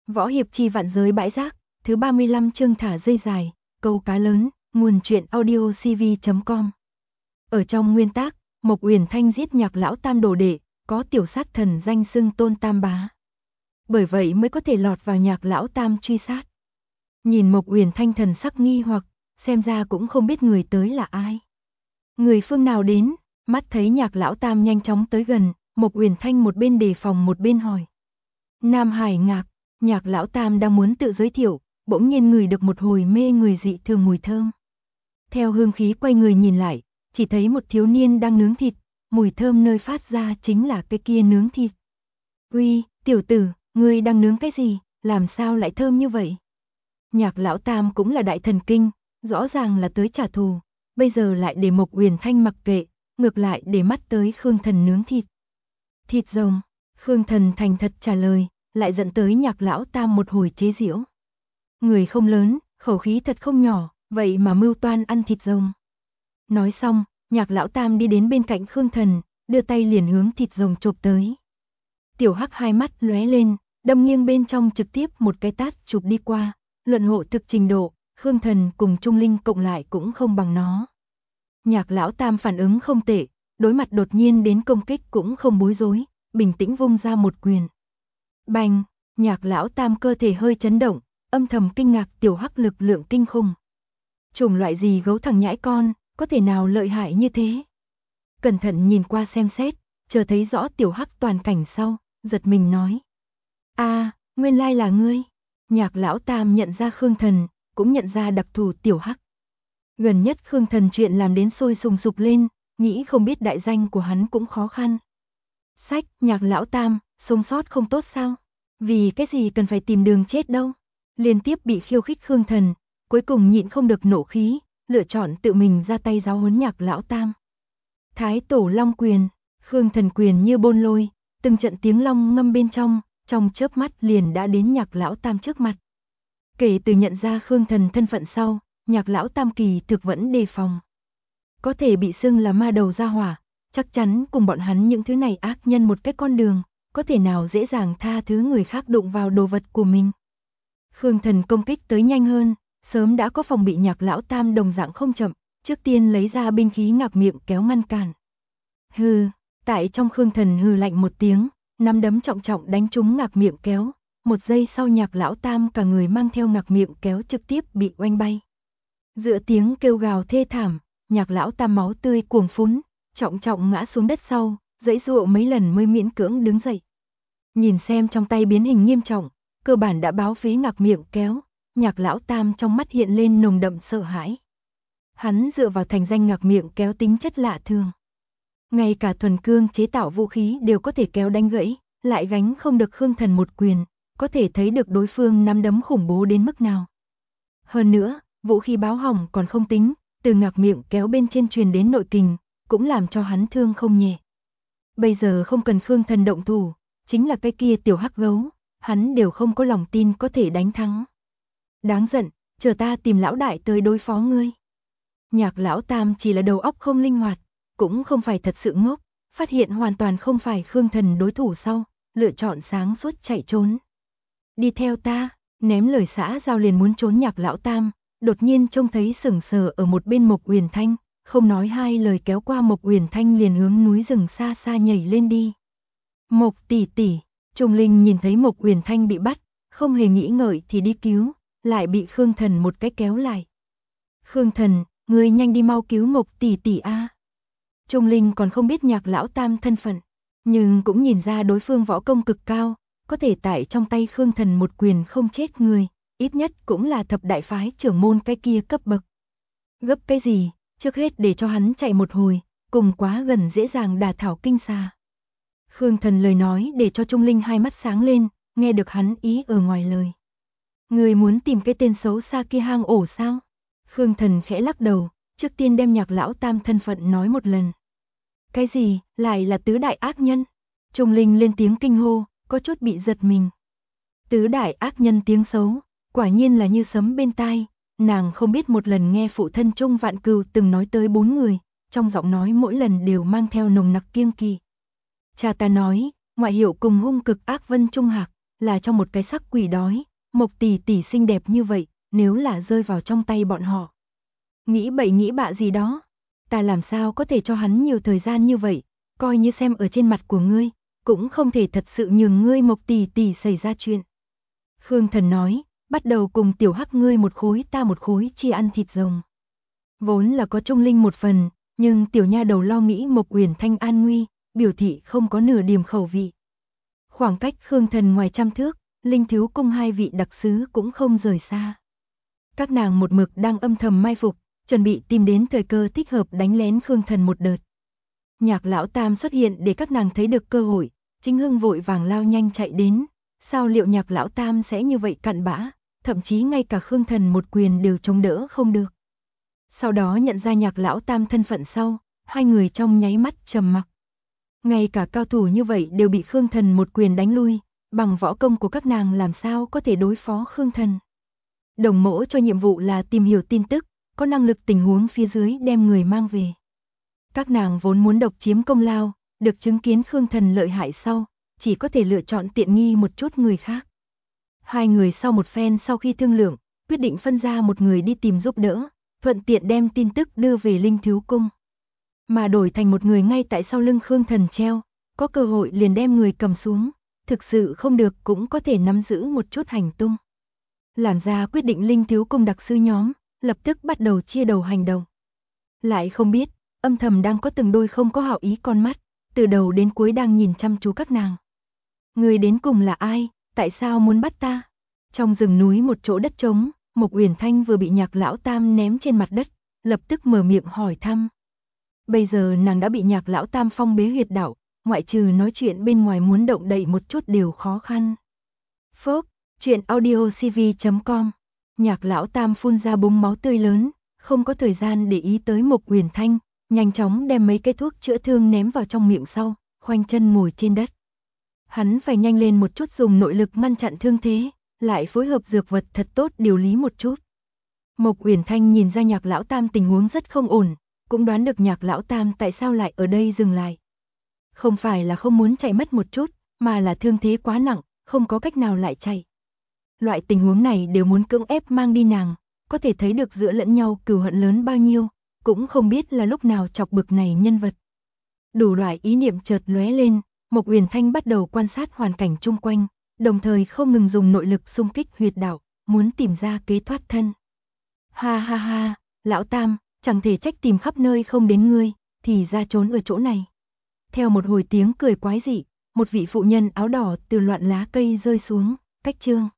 Võ hiệp chi vạn giới bãi rác, thứ 35 chương thả dây dài, câu cá lớn, nguồn truyện audio cv.com. Ở trong nguyên tác, Mộc Uyển Thanh giết Nhạc lão tam đồ đệ, có tiểu sát thần danh xưng Tôn Tam Bá. Bởi vậy mới có thể lọt vào Nhạc lão tam truy sát. Nhìn Mộc Uyển Thanh thần sắc nghi hoặc, xem ra cũng không biết người tới là ai. Người phương nào đến, mắt thấy Nhạc lão tam nhanh chóng tới gần, Mộc Uyển Thanh một bên đề phòng một bên hỏi. Nam Hải Ngạc. Nhạc lão tam đang muốn tự giới thiệu, bỗng nhiên ngửi được một hồi mê người dị thường mùi thơm. Theo hương khí quay người nhìn lại, chỉ thấy một thiếu niên đang nướng thịt, mùi thơm nơi phát ra chính là cái kia nướng thịt. Uy, tiểu tử, ngươi đang nướng cái gì, làm sao lại thơm như vậy? Nhạc lão tam cũng là đại thần kinh, rõ ràng là tới trả thù, bây giờ lại để Mộc Uyển Thanh mặc kệ, ngược lại để mắt tới Khương Thần nướng thịt. Thịt rồng, Khương Thần thành thật trả lời, lại dẫn tới Nhạc lão tam một hồi chế giễu. Người không lớn, khẩu khí thật không nhỏ, vậy mà mưu toan ăn thịt rồng. Nói xong, Nhạc lão tam đi đến bên cạnh Khương Thần, đưa tay liền hướng thịt rồng chộp tới. Tiểu Hắc hai mắt lóe lên, đâm nghiêng bên trong trực tiếp một cái tát chụp đi qua, luận hộ thực trình độ, Khương Thần cùng Trung Linh cộng lại cũng không bằng nó. Nhạc lão tam phản ứng không tệ, đối mặt đột nhiên đến công kích cũng không bối rối, bình tĩnh vung ra một quyền. Bành, Nhạc lão tam cơ thể hơi chấn động, âm thầm kinh ngạc Tiểu Hắc lực lượng kinh khủng. Chủng loại gì gấu thằng nhãi con, có thể nào lợi hại như thế? Cẩn thận nhìn qua xem xét, chờ thấy rõ Tiểu Hắc toàn cảnh sau, giật mình nói. Nguyên lai là ngươi. Nhạc lão tam nhận ra Khương Thần, cũng nhận ra đặc thù Tiểu Hắc. Gần nhất Khương Thần chuyện làm đến sôi sùng sục lên, nghĩ không biết đại danh của hắn cũng khó khăn. Sách, Nhạc lão tam, sống sót không tốt sao? Vì cái gì cần phải tìm đường chết đâu? Liên tiếp bị khiêu khích Khương Thần, cuối cùng nhịn không được nộ khí, lựa chọn tự mình ra tay giáo huấn Nhạc lão tam. Thái tổ long quyền, Khương Thần quyền như bôn lôi, từng trận tiếng long ngâm bên trong chớp mắt liền đã đến Nhạc lão tam trước mặt. Kể từ nhận ra Khương Thần thân phận sau, Nhạc lão tam kỳ thực vẫn đề phòng. Có thể bị xưng là ma đầu gia hỏa, chắc chắn cùng bọn hắn những thứ này ác nhân một cái con đường, có thể nào dễ dàng tha thứ người khác đụng vào đồ vật của mình. Khương Thần công kích tới nhanh hơn, sớm đã có phòng bị Nhạc lão tam đồng dạng không chậm, trước tiên lấy ra binh khí ngạc miệng kéo ngăn cản. Hừ, tại trong Khương Thần hừ lạnh một tiếng, nắm đấm trọng trọng đánh trúng ngạc miệng kéo, một giây sau Nhạc lão tam cả người mang theo ngạc miệng kéo trực tiếp bị oanh bay. Giữa tiếng kêu gào thê thảm, Nhạc lão tam máu tươi cuồng phún, trọng trọng ngã xuống đất sau, giãy giụa mấy lần mới miễn cưỡng đứng dậy. Nhìn xem trong tay biến hình nghiêm trọng, cơ bản đã báo phế ngạc miệng kéo, Nhạc lão tam trong mắt hiện lên nồng đậm sợ hãi. Hắn dựa vào thành danh ngạc miệng kéo tính chất lạ thường. Ngay cả thuần cương chế tạo vũ khí đều có thể kéo đánh gãy, lại gánh không được Khương Thần một quyền, có thể thấy được đối phương nắm đấm khủng bố đến mức nào. Hơn nữa, vũ khí báo hỏng còn không tính, từ ngạc miệng kéo bên trên truyền đến nội kình, cũng làm cho hắn thương không nhẹ. Bây giờ không cần Khương Thần động thủ, chính là cái kia Tiểu Hắc gấu, hắn đều không có lòng tin có thể đánh thắng. Đáng giận, chờ ta tìm lão đại tới đối phó ngươi. Nhạc lão tam chỉ là đầu óc không linh hoạt, cũng không phải thật sự ngốc, phát hiện hoàn toàn không phải Khương Thần đối thủ sau, lựa chọn sáng suốt chạy trốn. Đi theo ta, ném lời xã giao liền muốn trốn Nhạc lão tam, đột nhiên trông thấy sững sờ ở một bên Mộc Uyển Thanh, không nói hai lời kéo qua Mộc Uyển Thanh liền hướng núi rừng xa xa nhảy lên đi. Mộc tỷ tỷ, Trung Linh nhìn thấy Mộc Uyển Thanh bị bắt, không hề nghĩ ngợi thì đi cứu, lại bị Khương Thần một cái kéo lại. Khương Thần, ngươi nhanh đi mau cứu Mộc tỷ tỷ a. Trung Linh còn không biết Nhạc lão tam thân phận, nhưng cũng nhìn ra đối phương võ công cực cao, có thể tại trong tay Khương Thần một quyền không chết người, ít nhất cũng là thập đại phái trưởng môn cái kia cấp bậc. Gấp cái gì, trước hết để cho hắn chạy một hồi, cùng quá gần dễ dàng đả thảo kinh xà. Khương Thần lời nói để cho Trung Linh hai mắt sáng lên, nghe được hắn ý ở ngoài lời. Người muốn tìm cái tên xấu xa kia hang ổ sao? Khương Thần khẽ lắc đầu, trước tiên đem Nhạc lão tam thân phận nói một lần. Cái gì, lại là tứ đại ác nhân? Trung Linh lên tiếng kinh hô, có chút bị giật mình. Tứ đại ác nhân tiếng xấu, quả nhiên là như sấm bên tai, nàng không biết một lần nghe phụ thân Trung Vạn Cừu từng nói tới 4 người, trong giọng nói mỗi lần đều mang theo nồng nặc kiêng kỵ. Cha ta nói, ngoại hiệu cùng hung cực ác Vân Trung Hạc, là trong một cái xác quỷ đói, Mộc tỷ tỷ xinh đẹp như vậy, nếu là rơi vào trong tay bọn họ. Nghĩ bậy nghĩ bạ gì đó, ta làm sao có thể cho hắn nhiều thời gian như vậy, coi như xem ở trên mặt của ngươi, cũng không thể thật sự nhường ngươi Mộc tỷ tỷ xảy ra chuyện. Khương Thần nói, bắt đầu cùng tiểu hắc ngươi một khối ta một khối chia ăn thịt rồng. Vốn là có Trung Linh một phần, nhưng tiểu nha đầu lo nghĩ Mộc Uyển Thanh an nguy, biểu thị không có nửa điểm khẩu vị. Khoảng cách Khương Thần ngoài trăm thước, Linh Thiếu Cung hai vị đặc sứ cũng không rời xa. Các nàng một mực đang âm thầm mai phục, chuẩn bị tìm đến thời cơ thích hợp đánh lén Khương Thần một đợt. Nhạc lão tam xuất hiện để các nàng thấy được cơ hội, Chính Hưng vội vàng lao nhanh chạy đến, sao liệu Nhạc lão tam sẽ như vậy cặn bã, thậm chí ngay cả Khương Thần một quyền đều chống đỡ không được. Sau đó nhận ra Nhạc lão tam thân phận sau, hai người trong nháy mắt trầm mặc. Ngay cả cao thủ như vậy đều bị Khương Thần một quyền đánh lui, bằng võ công của các nàng làm sao có thể đối phó Khương Thần. Đồng mỗ cho nhiệm vụ là tìm hiểu tin tức, có năng lực tình huống phía dưới đem người mang về. Các nàng vốn muốn độc chiếm công lao, được chứng kiến Khương Thần lợi hại sau, chỉ có thể lựa chọn tiện nghi một chút người khác. Hai người sau một phen sau khi thương lượng, quyết định phân ra một người đi tìm giúp đỡ, thuận tiện đem tin tức đưa về Linh Thiếu Cung. Mà đổi thành một người ngay tại sau lưng Khương Thần treo, có cơ hội liền đem người cầm xuống, thực sự không được cũng có thể nắm giữ một chút hành tung. Làm ra quyết định Linh Thiếu Cung đặc sư nhóm, lập tức bắt đầu chia đầu hành động. Lại không biết, âm thầm đang có từng đôi không có hảo ý con mắt, từ đầu đến cuối đang nhìn chăm chú các nàng. Người đến cùng là ai, tại sao muốn bắt ta? Trong rừng núi một chỗ đất trống, Mộc Uyển Thanh vừa bị Nhạc lão tam ném trên mặt đất, lập tức mở miệng hỏi thăm. Bây giờ nàng đã bị Nhạc lão tam phong bế huyệt đạo, ngoại trừ nói chuyện bên ngoài muốn động đậy một chút đều khó khăn. Phốc, truyện audiocv.com. Nhạc lão tam phun ra búng máu tươi lớn, không có thời gian để ý tới Mộc Uyển Thanh, nhanh chóng đem mấy cái thuốc chữa thương ném vào trong miệng sau, khoanh chân ngồi trên đất. Hắn phải nhanh lên một chút dùng nội lực ngăn chặn thương thế, lại phối hợp dược vật thật tốt điều lý một chút. Mộc Uyển Thanh nhìn ra Nhạc lão tam tình huống rất không ổn, cũng đoán được Nhạc lão tam tại sao lại ở đây dừng lại. Không phải là không muốn chạy mất một chút, mà là thương thế quá nặng, không có cách nào lại chạy. Loại tình huống này đều muốn cưỡng ép mang đi nàng, có thể thấy được giữa lẫn nhau cừu hận lớn bao nhiêu, cũng không biết là lúc nào chọc bực này nhân vật. Đủ loại ý niệm chợt lóe lên, Mộc Uyển Thanh bắt đầu quan sát hoàn cảnh chung quanh, đồng thời không ngừng dùng nội lực xung kích huyệt đạo, muốn tìm ra kế thoát thân. Ha ha ha, lão tam, chẳng thể trách tìm khắp nơi không đến ngươi, thì ra trốn ở chỗ này. Theo một hồi tiếng cười quái dị, một vị phụ nhân áo đỏ từ loạn lá cây rơi xuống, cách chương.